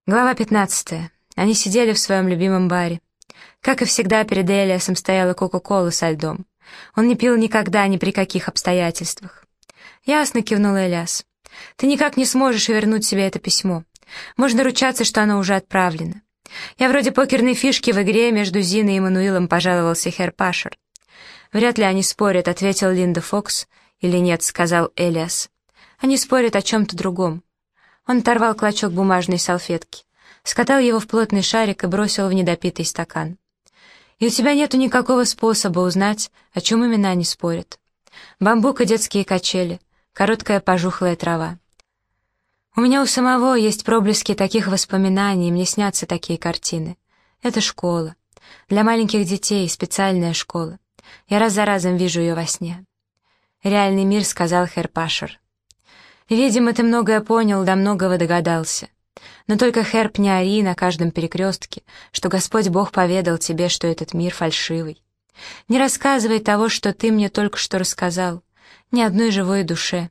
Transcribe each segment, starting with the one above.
Глава 15. Они сидели в своем любимом баре. Как и всегда, перед Элиасом стояла Кока-Кола со льдом. Он не пил никогда, ни при каких обстоятельствах. «Ясно», — кивнул Элиас. «Ты никак не сможешь вернуть себе это письмо. Можно ручаться, что оно уже отправлено. Я вроде покерной фишки в игре между Зиной и Мануилом», — пожаловался Херр Пашер. «Вряд ли они спорят», — ответил Линда Фокс. «Или нет», — сказал Элиас. «Они спорят о чем-то другом». Он оторвал клочок бумажной салфетки, скатал его в плотный шарик и бросил в недопитый стакан. «И у тебя нету никакого способа узнать, о чем именно они спорят. Бамбук и детские качели, короткая пожухлая трава. У меня у самого есть проблески таких воспоминаний, мне снятся такие картины. Это школа. Для маленьких детей специальная школа. Я раз за разом вижу ее во сне». «Реальный мир», — сказал Херр Пашер. «Видимо, ты многое понял, до многого догадался. Но только, Херб, не ори на каждом перекрестке, что Господь Бог поведал тебе, что этот мир фальшивый. Не рассказывай того, что ты мне только что рассказал, ни одной живой душе.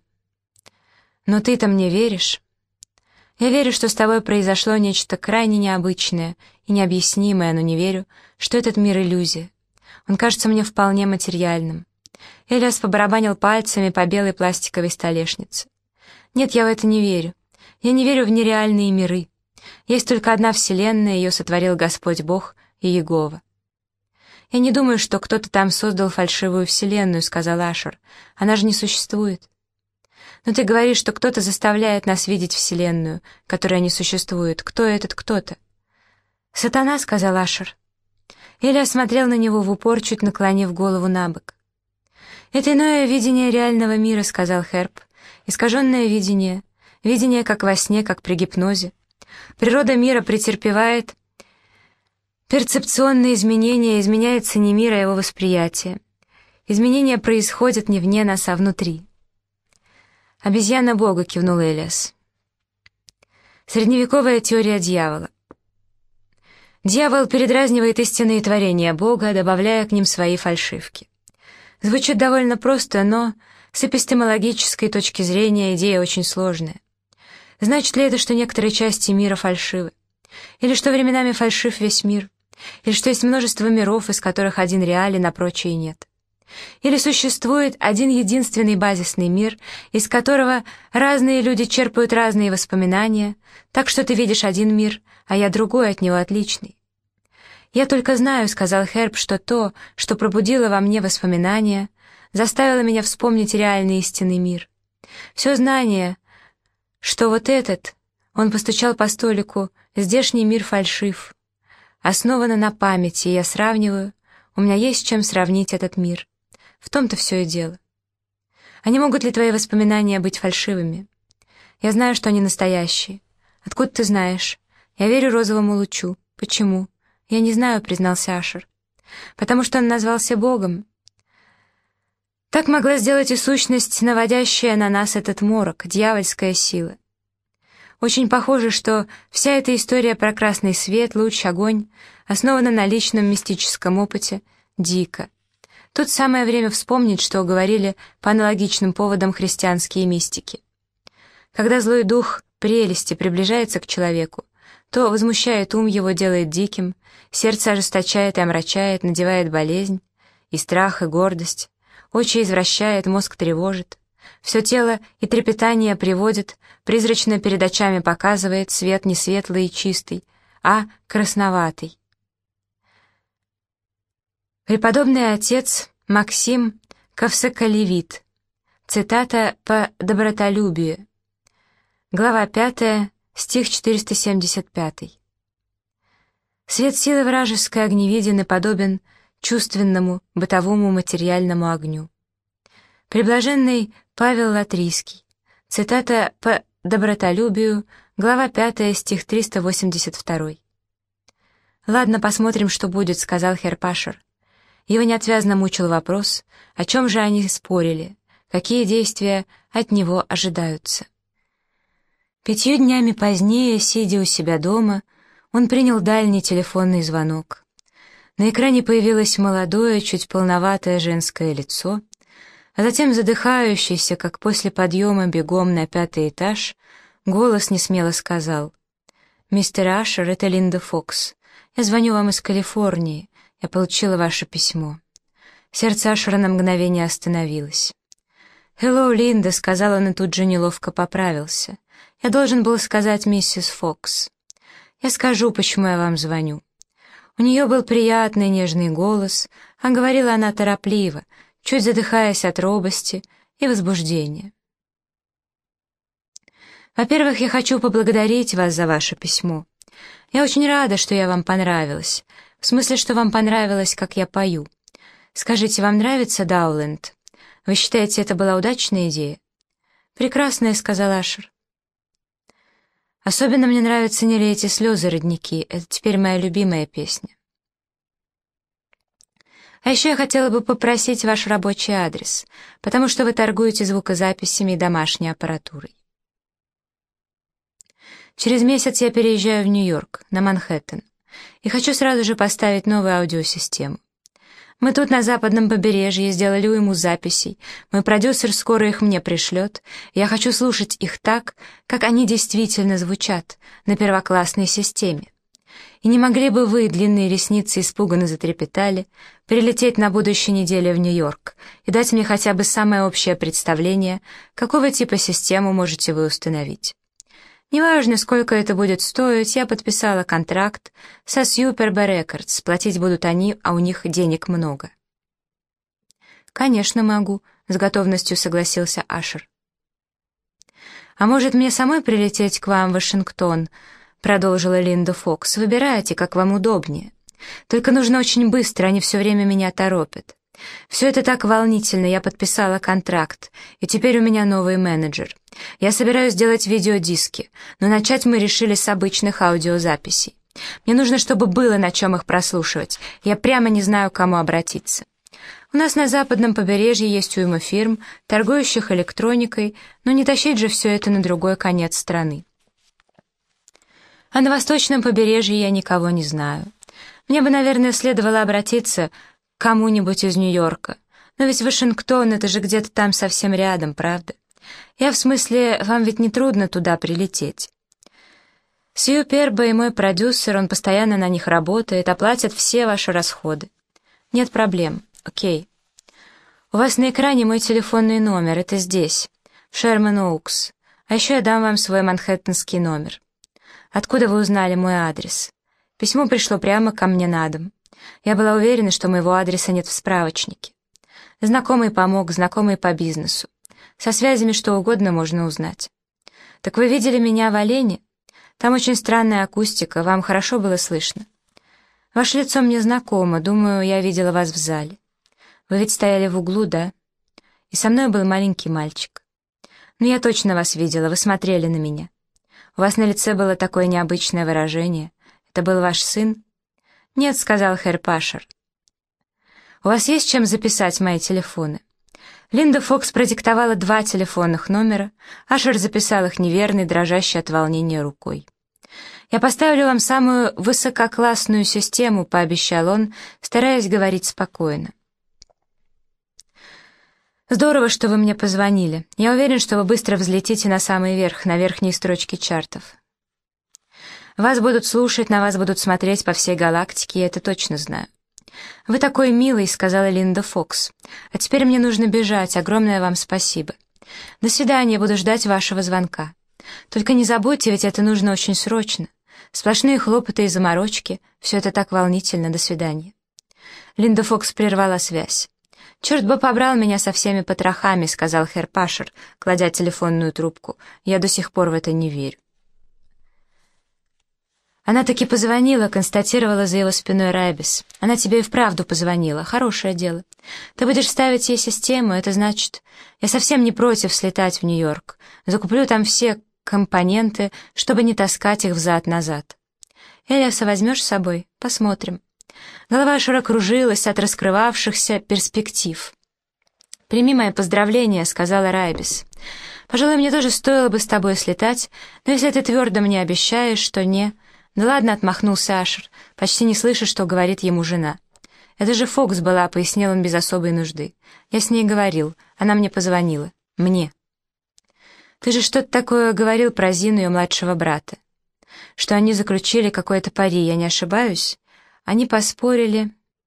Но ты-то мне веришь? Я верю, что с тобой произошло нечто крайне необычное и необъяснимое, но не верю, что этот мир — иллюзия. Он кажется мне вполне материальным». Элиас побарабанил пальцами по белой пластиковой столешнице. «Нет, я в это не верю. Я не верю в нереальные миры. Есть только одна вселенная, ее сотворил Господь Бог и Иегова». «Я не думаю, что кто-то там создал фальшивую вселенную», — сказал Ашер. «Она же не существует». «Но ты говоришь, что кто-то заставляет нас видеть вселенную, которая не существует. Кто этот кто-то?» «Сатана», — сказал Ашер. Элиас смотрел на него в упор, чуть наклонив голову на бок. «Это иное видение реального мира», — сказал Херб. «Искаженное видение, видение как во сне, как при гипнозе. Природа мира претерпевает перцепционные изменения, изменяется не мир, а его восприятие. Изменения происходят не вне нас, а внутри». «Обезьяна Бога», — кивнул Элиас. «Средневековая теория дьявола. Дьявол передразнивает истинные творения Бога, добавляя к ним свои фальшивки. Звучит довольно просто, но с эпистемологической точки зрения идея очень сложная. Значит ли это, что некоторые части мира фальшивы? Или что временами фальшив весь мир? Или что есть множество миров, из которых один реален, а прочие нет? Или существует один единственный базисный мир, из которого разные люди черпают разные воспоминания, так что ты видишь один мир, а я другой, от него отличный? «Я только знаю», — сказал Херб, — «что то, что пробудило во мне воспоминания, заставило меня вспомнить реальный истинный мир. Все знание, что вот этот, он постучал по столику, здешний мир фальшив, основано на памяти, и я сравниваю, у меня есть с чем сравнить этот мир. В том-то все и дело. А не могут ли твои воспоминания быть фальшивыми? Я знаю, что они настоящие. Откуда ты знаешь? Я верю розовому лучу. Почему? Я не знаю», — признался Ашер. «Потому что он назвался Богом. Так могла сделать и сущность, наводящая на нас этот морок, дьявольская сила. Очень похоже, что вся эта история про красный свет, луч, огонь основана на личном мистическом опыте Дика. Тут самое время вспомнить, что говорили по аналогичным поводам христианские мистики. Когда злой дух прелести приближается к человеку, то возмущает ум его, делает диким, сердце ожесточает и омрачает, надевает болезнь, и страх, и гордость, очи извращает, мозг тревожит, все тело и трепетание приводит, призрачно перед очами показывает свет не светлый и чистый, а красноватый». Преподобный отец Максим Ковсоколевит. Цитата по добротолюбию. Глава 5, стих 475. «Свет силы вражеской огневиден и подобен чувственному, бытовому, материальному огню». Преблаженный Павел Латрийский. Цитата по добротолюбию, глава 5, стих 382. «Ладно, посмотрим, что будет», — сказал Херр Пашер. Его неотвязно мучил вопрос, о чем же они спорили, какие действия от него ожидаются. 5 днями позднее, сидя у себя дома, он принял дальний телефонный звонок. На экране появилось молодое, чуть полноватое женское лицо, а затем задыхающийся, как после подъема бегом на 5-й этаж, голос несмело сказал: «Мистер Ашер, это Линда Фокс. Я звоню вам из Калифорнии. Я получила ваше письмо». Сердце Ашера на мгновение остановилось. «Hello, Линда», — сказал он и тут же неловко поправился. «Я должен был сказать миссис Фокс. Я скажу, почему я вам звоню». У нее был приятный нежный голос, а говорила она торопливо, чуть задыхаясь от робости и возбуждения. «Во-первых, я хочу поблагодарить вас за ваше письмо. Я очень рада, что я вам понравилась. В смысле, что вам понравилось, как я пою. Скажите, вам нравится Дауленд? Вы считаете, это была удачная идея?» «Прекрасная», — сказал Ашер. «Особенно мне нравятся «Не лейте слезы, родники». Это теперь моя любимая песня. А еще я хотела бы попросить ваш рабочий адрес, потому что вы торгуете звукозаписями и домашней аппаратурой. Через месяц я переезжаю в Нью-Йорк, на Манхэттен, и хочу сразу же поставить новую аудиосистему. Мы тут на западном побережье сделали уйму записей, мой продюсер скоро их мне пришлет, и я хочу слушать их так, как они действительно звучат, на первоклассной системе. И не могли бы вы, длинные ресницы испуганно затрепетали, прилететь на будущей неделе в Нью-Йорк и дать мне хотя бы самое общее представление, какого типа систему можете вы установить? Неважно, сколько это будет стоить, я подписала контракт со Superb Records, платить будут они, а у них денег много. «Конечно могу», — с готовностью согласился Ашер. «А может, мне самой прилететь к вам в Вашингтон?» — продолжила Линда Фокс. «Выбирайте, как вам удобнее. Только нужно очень быстро, они все время меня торопят. Все это так волнительно, я подписала контракт, и теперь у меня новый менеджер. Я собираюсь делать видеодиски, но начать мы решили с обычных аудиозаписей. Мне нужно, чтобы было на чем их прослушивать, я прямо не знаю, к кому обратиться. У нас на западном побережье есть уйма фирм, торгующих электроникой, но не тащить же все это на другой конец страны. А на восточном побережье я никого не знаю. Мне бы, наверное, следовало обратиться к кому-нибудь из Нью-Йорка. Но ведь Вашингтон — это же где-то там совсем рядом, правда? Я в смысле, вам ведь не трудно туда прилететь. Сью Перба и мой продюсер, он постоянно на них работает, оплатят все ваши расходы. Нет проблем, окей. У вас на экране мой телефонный номер, это здесь, в Шерман-Оукс. А еще я дам вам свой манхэттенский номер. Откуда вы узнали мой адрес? Письмо пришло прямо ко мне на дом. Я была уверена, что моего адреса нет в справочнике. Знакомый помог, знакомый по бизнесу. Со связями что угодно можно узнать. Так вы видели меня в Олене? Там очень странная акустика, вам хорошо было слышно? Ваше лицо мне знакомо, думаю, я видела вас в зале. Вы ведь стояли в углу, да? И со мной был маленький мальчик. Но я точно вас видела, вы смотрели на меня. У вас на лице было такое необычное выражение. Это был ваш сын? Нет, сказал Херр Пашер. У вас есть чем записать мои телефоны? Линда Фокс продиктовала 2 телефонных номера, Ашер записал их неверной, дрожащей от волнения рукой. «Я поставлю вам самую высококлассную систему», — пообещал он, стараясь говорить спокойно. «Здорово, что вы мне позвонили. Я уверен, что вы быстро взлетите на самый верх, на верхние строчки чартов. Вас будут слушать, на вас будут смотреть по всей галактике, я это точно знаю». «Вы такой милый», — сказала Линда Фокс. «А теперь мне нужно бежать, огромное вам спасибо. До свидания, буду ждать вашего звонка. Только не забудьте, ведь это нужно очень срочно. Сплошные хлопоты и заморочки, все это так волнительно, до свидания». Линда Фокс прервала связь. «Черт бы побрал меня со всеми потрохами», — сказал Херр Пашер, кладя телефонную трубку. «Я до сих пор в это не верю». «Она таки позвонила», — констатировала за его спиной Райбис. «Она тебе и вправду позвонила. Хорошее дело. Ты будешь ставить ей систему, это значит... Я совсем не против слетать в Нью-Йорк. Закуплю там все компоненты, чтобы не таскать их взад-назад. Элиаса возьмешь с собой? Посмотрим». Голова Ашера кружилась от раскрывавшихся перспектив. «Прими мои поздравления», — сказала Райбис. «Пожалуй, мне тоже стоило бы с тобой слетать, но если ты твердо мне обещаешь, что не...» «Да ладно», — отмахнулся Ашер, почти не слыша, что говорит ему жена. «Это же Фокс была», — пояснил он без особой нужды. «Я с ней говорил, она мне позвонила. Мне». «Ты же что-то такое говорил про Зину, ее младшего брата». что они заключили какое-то пари, я не ошибаюсь? Они поспорили.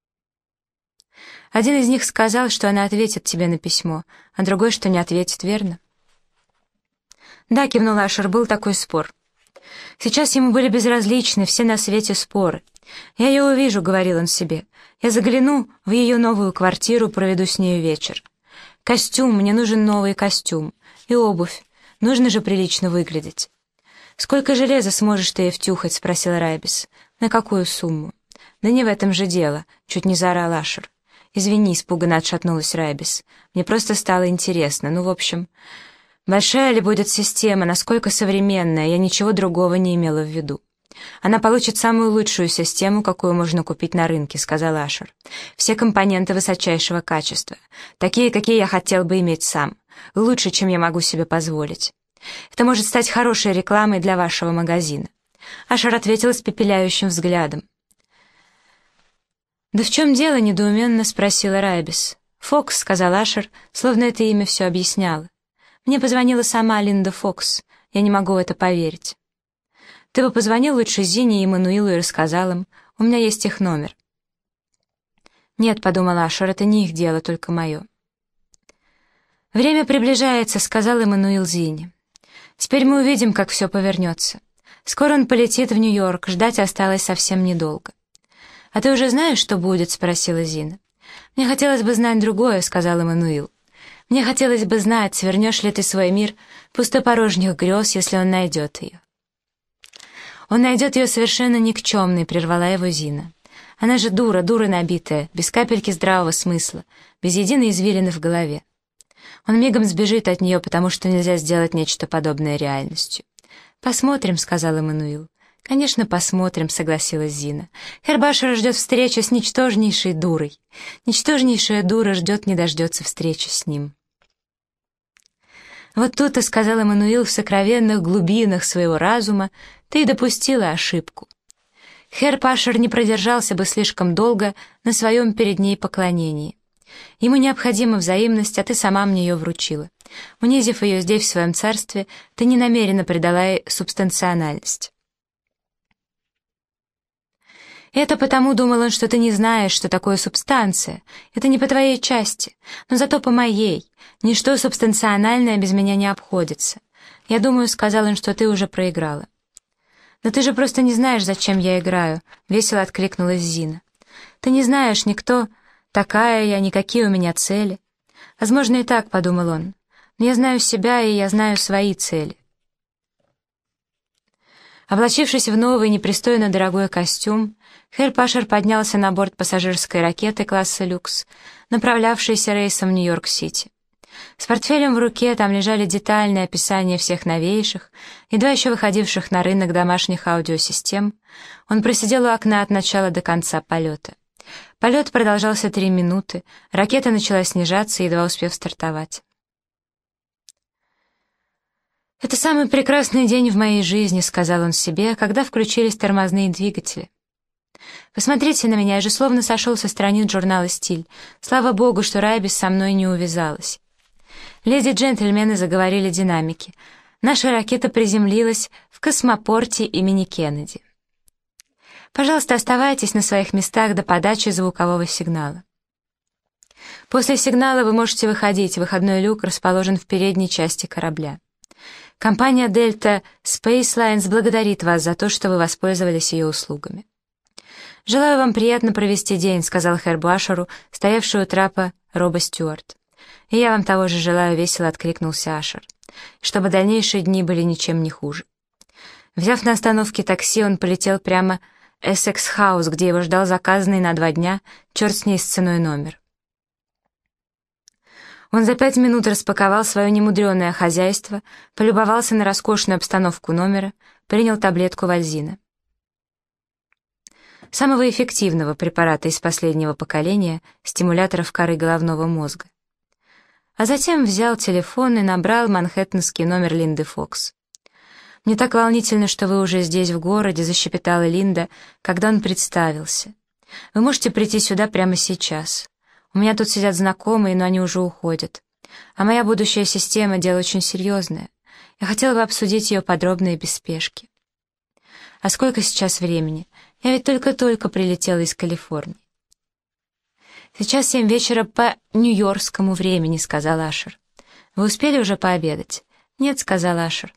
Один из них сказал, что она ответит тебе на письмо, а другой, что не ответит, верно? Да, кивнул Ашер, был такой спор. Сейчас ему были безразличны все на свете споры. «Я ее увижу», — говорил он себе. «Я загляну в ее новую квартиру, проведу с нею вечер. Костюм, мне нужен новый костюм. И обувь. Нужно же прилично выглядеть». «Сколько железа сможешь ты ей втюхать?» — спросил Райбис. «На какую сумму?» «Да не в этом же дело», — чуть не заорал Ашер. «Извини», — испуганно отшатнулась Райбис. «Мне просто стало интересно. Ну, в общем, большая ли будет система, насколько современная, я ничего другого не имела в виду». «Она получит самую лучшую систему, какую можно купить на рынке», — сказал Ашер. «Все компоненты высочайшего качества, такие, какие я хотел бы иметь сам, лучше, чем я могу себе позволить. Это может стать хорошей рекламой для вашего магазина». Ашер ответил испепеляющим взглядом. «Да в чем дело?» — недоуменно спросила Райбис. «Фокс», — сказал Ашер, словно это имя все объясняло. «Мне позвонила сама Линда Фокс. Я не могу в это поверить». «Ты бы позвонил лучше Зине и Эммануилу и рассказал им. У меня есть их номер». «Нет», — подумал Ашер, — «это не их дело, только мое». «Время приближается», — сказал Эммануил Зине. «Теперь мы увидим, как все повернется. Скоро он полетит в Нью-Йорк, ждать осталось совсем недолго». «А ты уже знаешь, что будет?» — спросила Зина. «Мне хотелось бы знать другое», — сказал Эммануил. «Мне хотелось бы знать, свернешь ли ты свой мир пустопорожних грез, если он найдет ее». «Он найдет ее совершенно никчемной», — прервала его Зина. «Она же дура, дура набитая, без капельки здравого смысла, без единой извилины в голове. Он мигом сбежит от нее, потому что нельзя сделать нечто подобное реальностью». «Посмотрим», — сказал Эммануил. «Конечно, посмотрим», — согласилась Зина. «Хербашера ждет встреча с ничтожнейшей дурой. Ничтожнейшая дура ждет, не дождется встречи с ним». «Вот тут-то, — сказал Эммануил, — в сокровенных глубинах своего разума ты и допустила ошибку. Херр Пашер не продержался бы слишком долго на своем перед ней поклонении. Ему необходима взаимность, а ты сама мне ее вручила. Унизив ее здесь, в своем царстве, ты ненамеренно придала ей субстанциональность». «Это потому, — думал он, — что ты не знаешь, что такое субстанция. Это не по твоей части, но зато по моей. Ничто субстанциональное без меня не обходится. Я думаю, — сказал он, — что ты уже проиграла». «Но ты же просто не знаешь, зачем я играю», — весело откликнулась Зина. «Ты не знаешь, никто такая я, никакие у меня цели». «Возможно, и так, — подумал он, — но я знаю себя, и я знаю свои цели». Облачившись в новый, непристойно дорогой костюм, Херр Пашер поднялся на борт пассажирской ракеты класса «Люкс», направлявшейся рейсом в Нью-Йорк-Сити. С портфелем в руке там лежали детальные описания всех новейших, едва еще выходивших на рынок домашних аудиосистем. Он просидел у окна от начала до конца полета. Полет продолжался 3 минуты, ракета начала снижаться, едва успев стартовать. «Это самый прекрасный день в моей жизни», — сказал он себе, когда включились тормозные двигатели. «Посмотрите на меня, я же словно сошел со страниц журнала «Стиль». Слава богу, что Райбис со мной не увязалась». «Леди и джентльмены», — заговорили динамики, — «наша ракета приземлилась в космопорте имени Кеннеди. Пожалуйста, оставайтесь на своих местах до подачи звукового сигнала. После сигнала вы можете выходить, выходной люк расположен в передней части корабля. Компания Delta Space Lines благодарит вас за то, что вы воспользовались ее услугами». «Желаю вам приятно провести день», — сказал Хербу Ашеру, стоявший у трапа Роба Стюарт. «И я вам того же желаю», — весело откликнулся Ашер. «Чтобы дальнейшие дни были ничем не хуже». Взяв на остановке такси, он полетел прямо в Эссекс-хаус, где его ждал заказанный на 2 дня, черт с ней с ценой, номер. Он за 5 минут распаковал свое немудреное хозяйство, полюбовался на роскошную обстановку номера, принял таблетку Вальзина. Самого эффективного препарата из последнего поколения стимуляторов коры головного мозга. А затем взял телефон и набрал манхэттенский номер Линды Фокс. «Мне так волнительно, что вы уже здесь, в городе», — защепетала Линда, когда он представился. «Вы можете прийти сюда прямо сейчас. У меня тут сидят знакомые, но они уже уходят. А моя будущая система — дело очень серьезное. Я хотела бы обсудить ее подробно и без спешки». А сколько сейчас времени? Я ведь только-только прилетела из Калифорнии». «Сейчас 7 вечера по нью-йоркскому времени», — сказал Ашер. «Вы успели уже пообедать?» «Нет», — сказал Ашер.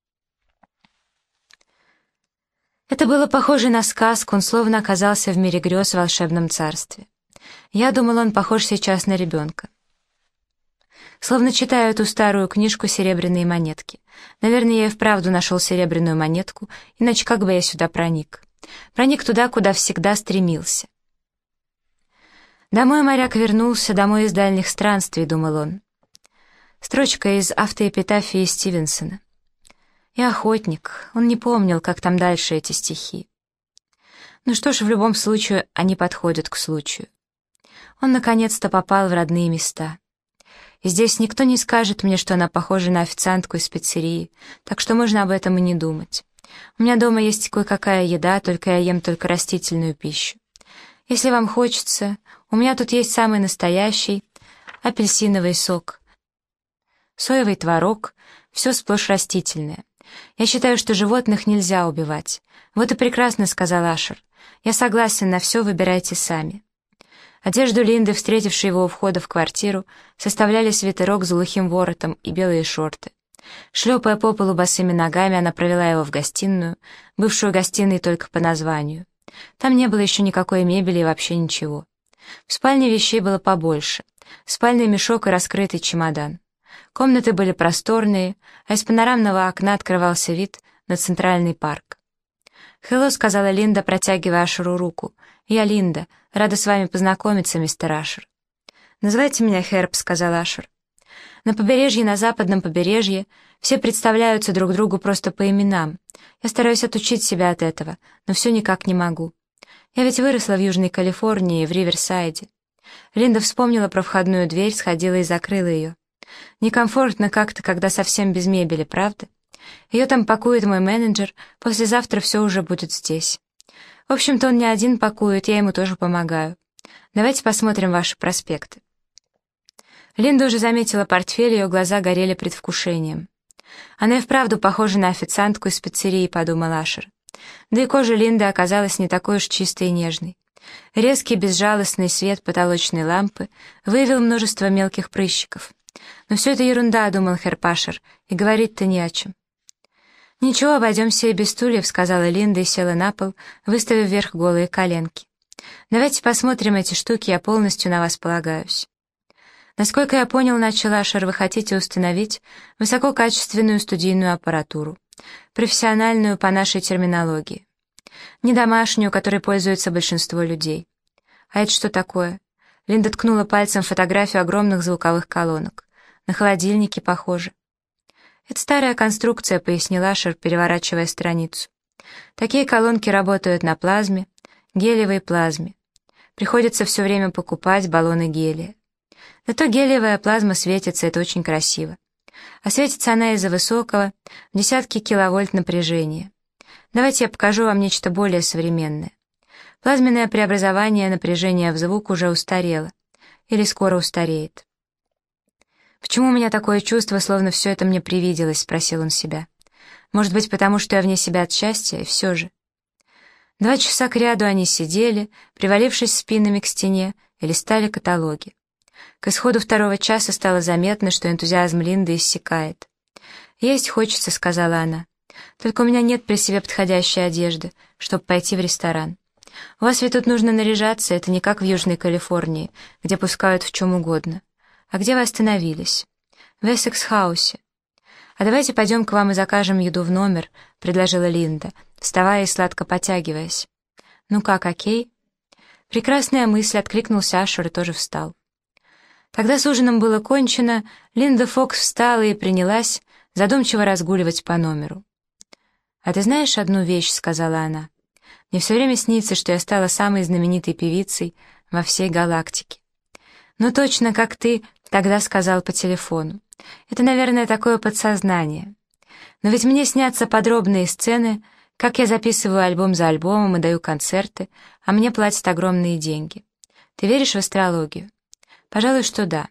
Это было похоже на сказку, он словно оказался в мире грез в волшебном царстве. Я думал, он похож сейчас на ребенка. Словно читаю эту старую книжку «Серебряные монетки». Наверное, я и вправду нашел серебряную монетку, иначе как бы я сюда проник? Проник туда, куда всегда стремился. «Домой моряк вернулся, домой из дальних странствий», — думал он. Строчка из автоэпитафии Стивенсона. И охотник, он не помнил, как там дальше эти стихи. Ну что ж, в любом случае, они подходят к случаю. Он наконец-то попал в родные места. И здесь никто не скажет мне, что она похожа на официантку из пиццерии, так что можно об этом и не думать. У меня дома есть кое-какая еда, только я ем только растительную пищу. Если вам хочется, у меня тут есть самый настоящий апельсиновый сок, соевый творог, все сплошь растительное. Я считаю, что животных нельзя убивать. Вот и прекрасно, сказал Ашер. Я согласен на все, выбирайте сами. Одежду Линды, встретившей его у входа в квартиру, составляли свитерок с глухим воротом и белые шорты. Шлепая по полу босыми ногами, она провела его в гостиную, бывшую гостиной только по названию. Там не было еще никакой мебели и вообще ничего. В спальне вещей было побольше. Спальный мешок и раскрытый чемодан. Комнаты были просторные, а из панорамного окна открывался вид на Центральный парк. «Хелло», — сказала Линда, протягивая Ашеру руку. «Я Линда. Рада с вами познакомиться, мистер Ашер». «Называйте меня Херб», — сказал Ашер. На побережье, на западном побережье, все представляются друг другу просто по именам. Я стараюсь отучить себя от этого, но все никак не могу. Я ведь выросла в Южной Калифорнии, в Риверсайде. Линда вспомнила про входную дверь, сходила и закрыла ее. Некомфортно как-то, когда совсем без мебели, правда? Ее там пакует мой менеджер, послезавтра все уже будет здесь. В общем-то, он не один пакует, я ему тоже помогаю. Давайте посмотрим ваши проспекты. Линда уже заметила портфель, ее глаза горели предвкушением. Она и вправду похожа на официантку из пиццерии, подумал Ашер. Да и кожа Линды оказалась не такой уж чистой и нежной. Резкий безжалостный свет потолочной лампы выявил множество мелких прыщиков. «Но все это ерунда», — думал Херб Ашер, — «и говорить-то не о чем». «Ничего, обойдемся и без стульев», — сказала Линда и села на пол, выставив вверх голые коленки. «Давайте посмотрим эти штуки, я полностью на вас полагаюсь». «Насколько я понял, — начал Ашер, — вы хотите установить высококачественную студийную аппаратуру, профессиональную по нашей терминологии, не домашнюю, которой пользуется большинство людей. А это что такое?» Линда ткнула пальцем в фотографию огромных звуковых колонок. «На холодильнике похоже». «Это старая конструкция», — пояснил Ашер, переворачивая страницу. «Такие колонки работают на плазме, гелиевой плазме. Приходится все время покупать баллоны гелия. Зато гелиевая плазма светится, это очень красиво. А светится она из-за высокого, в десятки киловольт напряжения. Давайте я покажу вам нечто более современное. Плазменное преобразование напряжения в звук уже устарело. Или скоро устареет». «Почему у меня такое чувство, словно все это мне привиделось?» — спросил он себя. «Может быть, потому что я вне себя от счастья, и все же». 2 часа кряду они сидели, привалившись спинами к стене, и листали каталоги. К исходу 2-го часа стало заметно, что энтузиазм Линды иссякает. «Есть хочется», — сказала она. «Только у меня нет при себе подходящей одежды, чтобы пойти в ресторан. У вас ведь тут нужно наряжаться, это не как в Южной Калифорнии, где пускают в чем угодно. А где вы остановились?» «В Эссекс-хаусе». «А давайте пойдем к вам и закажем еду в номер», — предложила Линда, вставая и сладко потягиваясь. «Ну как, окей?» «Прекрасная мысль», — откликнулся Ашер и тоже встал. Когда с ужином было кончено, Линда Фокс встала и принялась задумчиво разгуливать по номеру. «А ты знаешь одну вещь?» — сказала она. «Мне все время снится, что я стала самой знаменитой певицей во всей галактике. Ну точно, как ты тогда сказал по телефону. Это, наверное, такое подсознание. Но ведь мне снятся подробные сцены, как я записываю альбом за альбомом и даю концерты, а мне платят огромные деньги. Ты веришь в астрологию?» «Пожалуй, что да.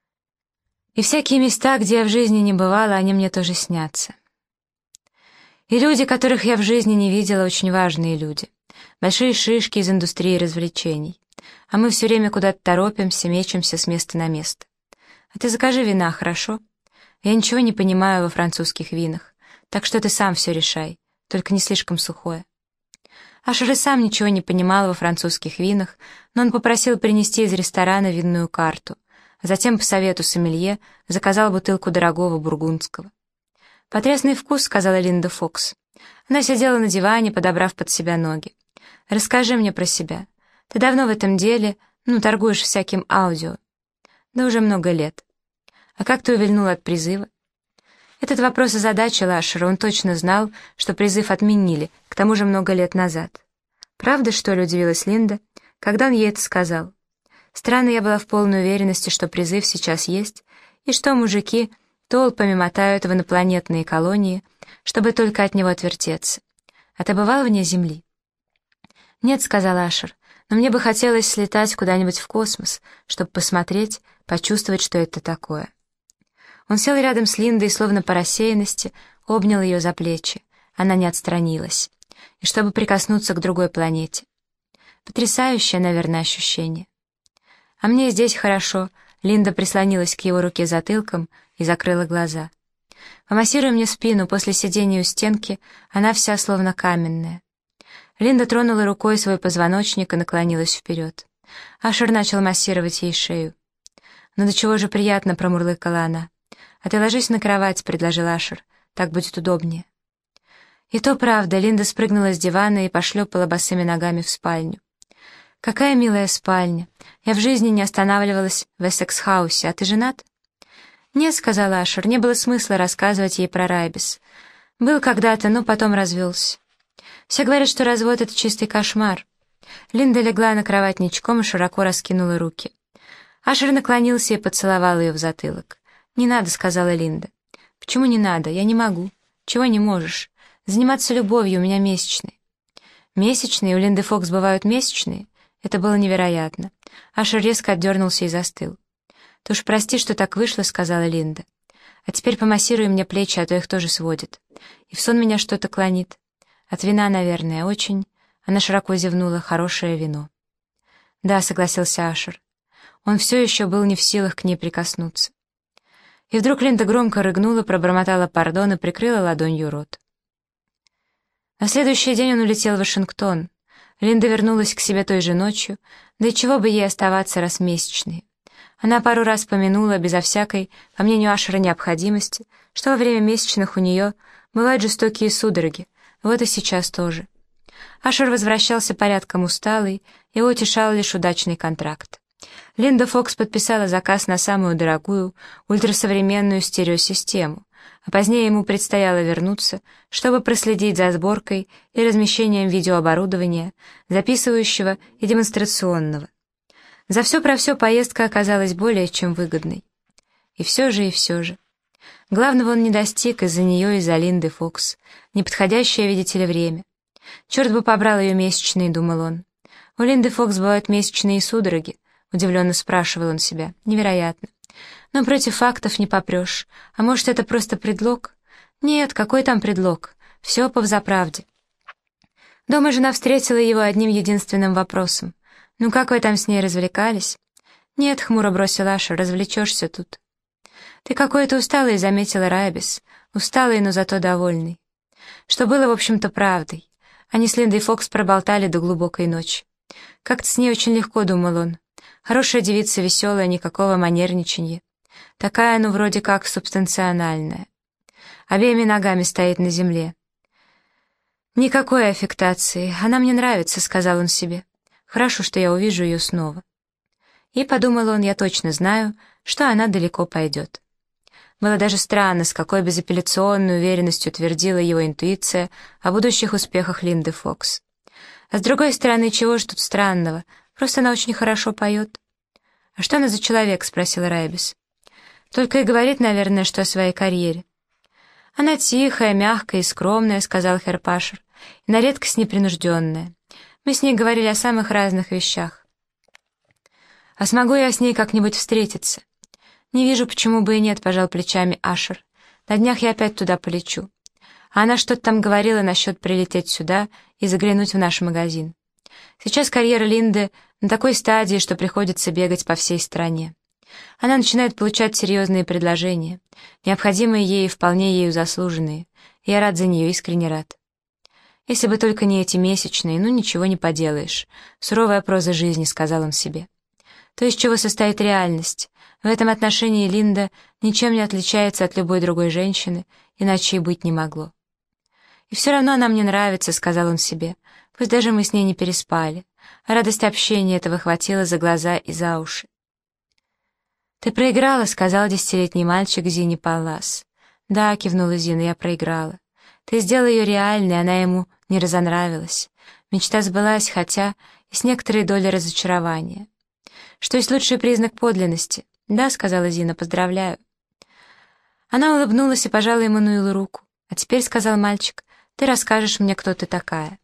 И всякие места, где я в жизни не бывала, они мне тоже снятся. И люди, которых я в жизни не видела, очень важные люди. Большие шишки из индустрии развлечений. А мы все время куда-то торопимся, мечемся с места на место. А ты закажи вина, хорошо? Я ничего не понимаю во французских винах, так что ты сам все решай, только не слишком сухое. Ашер и сам ничего не понимал во французских винах, но он попросил принести из ресторана винную карту, а затем по совету сомелье заказал бутылку дорогого бургундского. «Потрясный вкус», — сказала Линда Фокс. Она сидела на диване, подобрав под себя ноги. «Расскажи мне про себя. Ты давно в этом деле, торгуешь всяким аудио?» «Да уже много лет». «А как ты увильнула от призыва?» Этот вопрос озадачил Ашера, он точно знал, что призыв отменили, к тому же много лет назад. «Правда, что ли?» — удивилась Линда, когда он ей это сказал. Странно, я была в полной уверенности, что призыв сейчас есть, и что мужики толпами мотают в инопланетные колонии, чтобы только от него отвертеться. А ты бывал вне Земли? «Нет», — сказал Ашер, — «но мне бы хотелось слетать куда-нибудь в космос, чтобы посмотреть, почувствовать, что это такое». Он сел рядом с Линдой и, словно по рассеянности, обнял ее за плечи. Она не отстранилась. И чтобы прикоснуться к другой планете. Потрясающее, наверное, ощущение. «А мне здесь хорошо», — Линда прислонилась к его руке затылком и закрыла глаза. «Помассируй мне спину, после сидения у стенки она вся словно каменная». Линда тронула рукой свой позвоночник и наклонилась вперед. Ашер начал массировать ей шею. «Ну до чего же приятно», — промурлыкала она. «А ты ложись на кровать», — предложил Ашер. «Так будет удобнее». И то правда, Линда спрыгнула с дивана и пошлепала босыми ногами в спальню. «Какая милая спальня. Я в жизни не останавливалась в Эссекс-хаусе. А ты женат?» «Нет», — сказал Ашер, — не было смысла рассказывать ей про Райбис. «Был когда-то, но потом развелся. Все говорят, что развод — это чистый кошмар». Линда легла на кровать ничком и широко раскинула руки. Ашер наклонился и поцеловал ее в затылок. «Не надо», — сказала Линда. «Почему не надо? Я не могу». «Чего не можешь? Заниматься любовью, у меня месячные». «Месячные? У Линды Фокс бывают месячные?» Это было невероятно. Ашер резко отдернулся и застыл. «Ты уж прости, что так вышло», — сказала Линда. «А теперь помассируй мне плечи, а то их тоже сводит. И в сон меня что-то клонит. От вина, наверное, очень...» Она широко зевнула. «Хорошее вино». «Да», — согласился Ашер. Он все еще был не в силах к ней прикоснуться. И вдруг Линда громко рыгнула, пробормотала пардон и прикрыла ладонью рот. На следующий день он улетел в Вашингтон. Линда вернулась к себе той же ночью, да и чего бы ей оставаться раз месячные. Она пару раз помянула, безо всякой, по мнению Ашера, необходимости, что во время месячных у нее бывают жестокие судороги, вот и сейчас тоже. Ашер возвращался порядком усталый, его утешал лишь удачный контракт. Линда Фокс подписала заказ на самую дорогую, ультрасовременную стереосистему, а позднее ему предстояло вернуться, чтобы проследить за сборкой и размещением видеооборудования, записывающего и демонстрационного. За все про все поездка оказалась более чем выгодной. И все же. Главного он не достиг из-за нее, из-за Линды Фокс. Неподходящее, видите ли, время. Черт бы побрал ее месячные, думал он. У Линды Фокс бывают месячные судороги, удивленно спрашивал он себя. Невероятно. Но против фактов не попрешь. А может, это просто предлог? Нет, какой там предлог? Все по взаправде. Дома жена встретила его одним единственным вопросом. «Ну как вы там с ней развлекались?» «Нет», — хмуро бросил Ашер, — «развлечешься тут». «Ты какой-то усталый», — заметила Райбис. «Усталый, но зато довольный». Что было, в общем-то, правдой. Они с Линдой Фокс проболтали до глубокой ночи. Как-то с ней очень легко, думал он. Хорошая девица, веселая, никакого манерничанья. Такая, ну, вроде как субстанциональная. Обеими ногами стоит на земле. Никакой аффектации. Она мне нравится, сказал он себе. Хорошо, что я увижу ее снова. И, подумал он, я точно знаю, что она далеко пойдет. Было даже странно, с какой безапелляционной уверенностью твердила его интуиция о будущих успехах Линды Фокс. А с другой стороны, чего же тут странного? Просто она очень хорошо поет. «А что она за человек?» — спросила Райбис. «Только и говорит, наверное, что о своей карьере». «Она тихая, мягкая и скромная», — сказал Херр Пашер, — «и на редкость непринужденная. Мы с ней говорили о самых разных вещах». «А смогу я с ней как-нибудь встретиться?» «Не вижу, почему бы и нет», — пожал плечами Ашер. «На днях я опять туда полечу». А она что-то там говорила насчет прилететь сюда и заглянуть в наш магазин. Сейчас карьера Линды на такой стадии, что приходится бегать по всей стране. Она начинает получать серьезные предложения, необходимые ей и вполне ею заслуженные. Я рад за нее, искренне рад. Если бы только не эти месячные, ну ничего не поделаешь. Суровая проза жизни, сказал он себе. То, из чего состоит реальность. В этом отношении Линда ничем не отличается от любой другой женщины, иначе и быть не могло. «И все равно она мне нравится», — сказал он себе. «Пусть даже мы с ней не переспали». А радость общения этого хватило за глаза и за уши. «Ты проиграла», — сказал 10-летний мальчик Зине Паллас. «Да», — кивнула Зина, — «я проиграла. Ты сделала ее реальной, она ему не разонравилась. Мечта сбылась, хотя и с некоторой долей разочарования. Что есть лучший признак подлинности?» «Да», — сказала Зина, — «поздравляю». Она улыбнулась и пожала Эммануилу руку. «А теперь», — сказал мальчик, — «ты расскажешь мне, кто ты такая».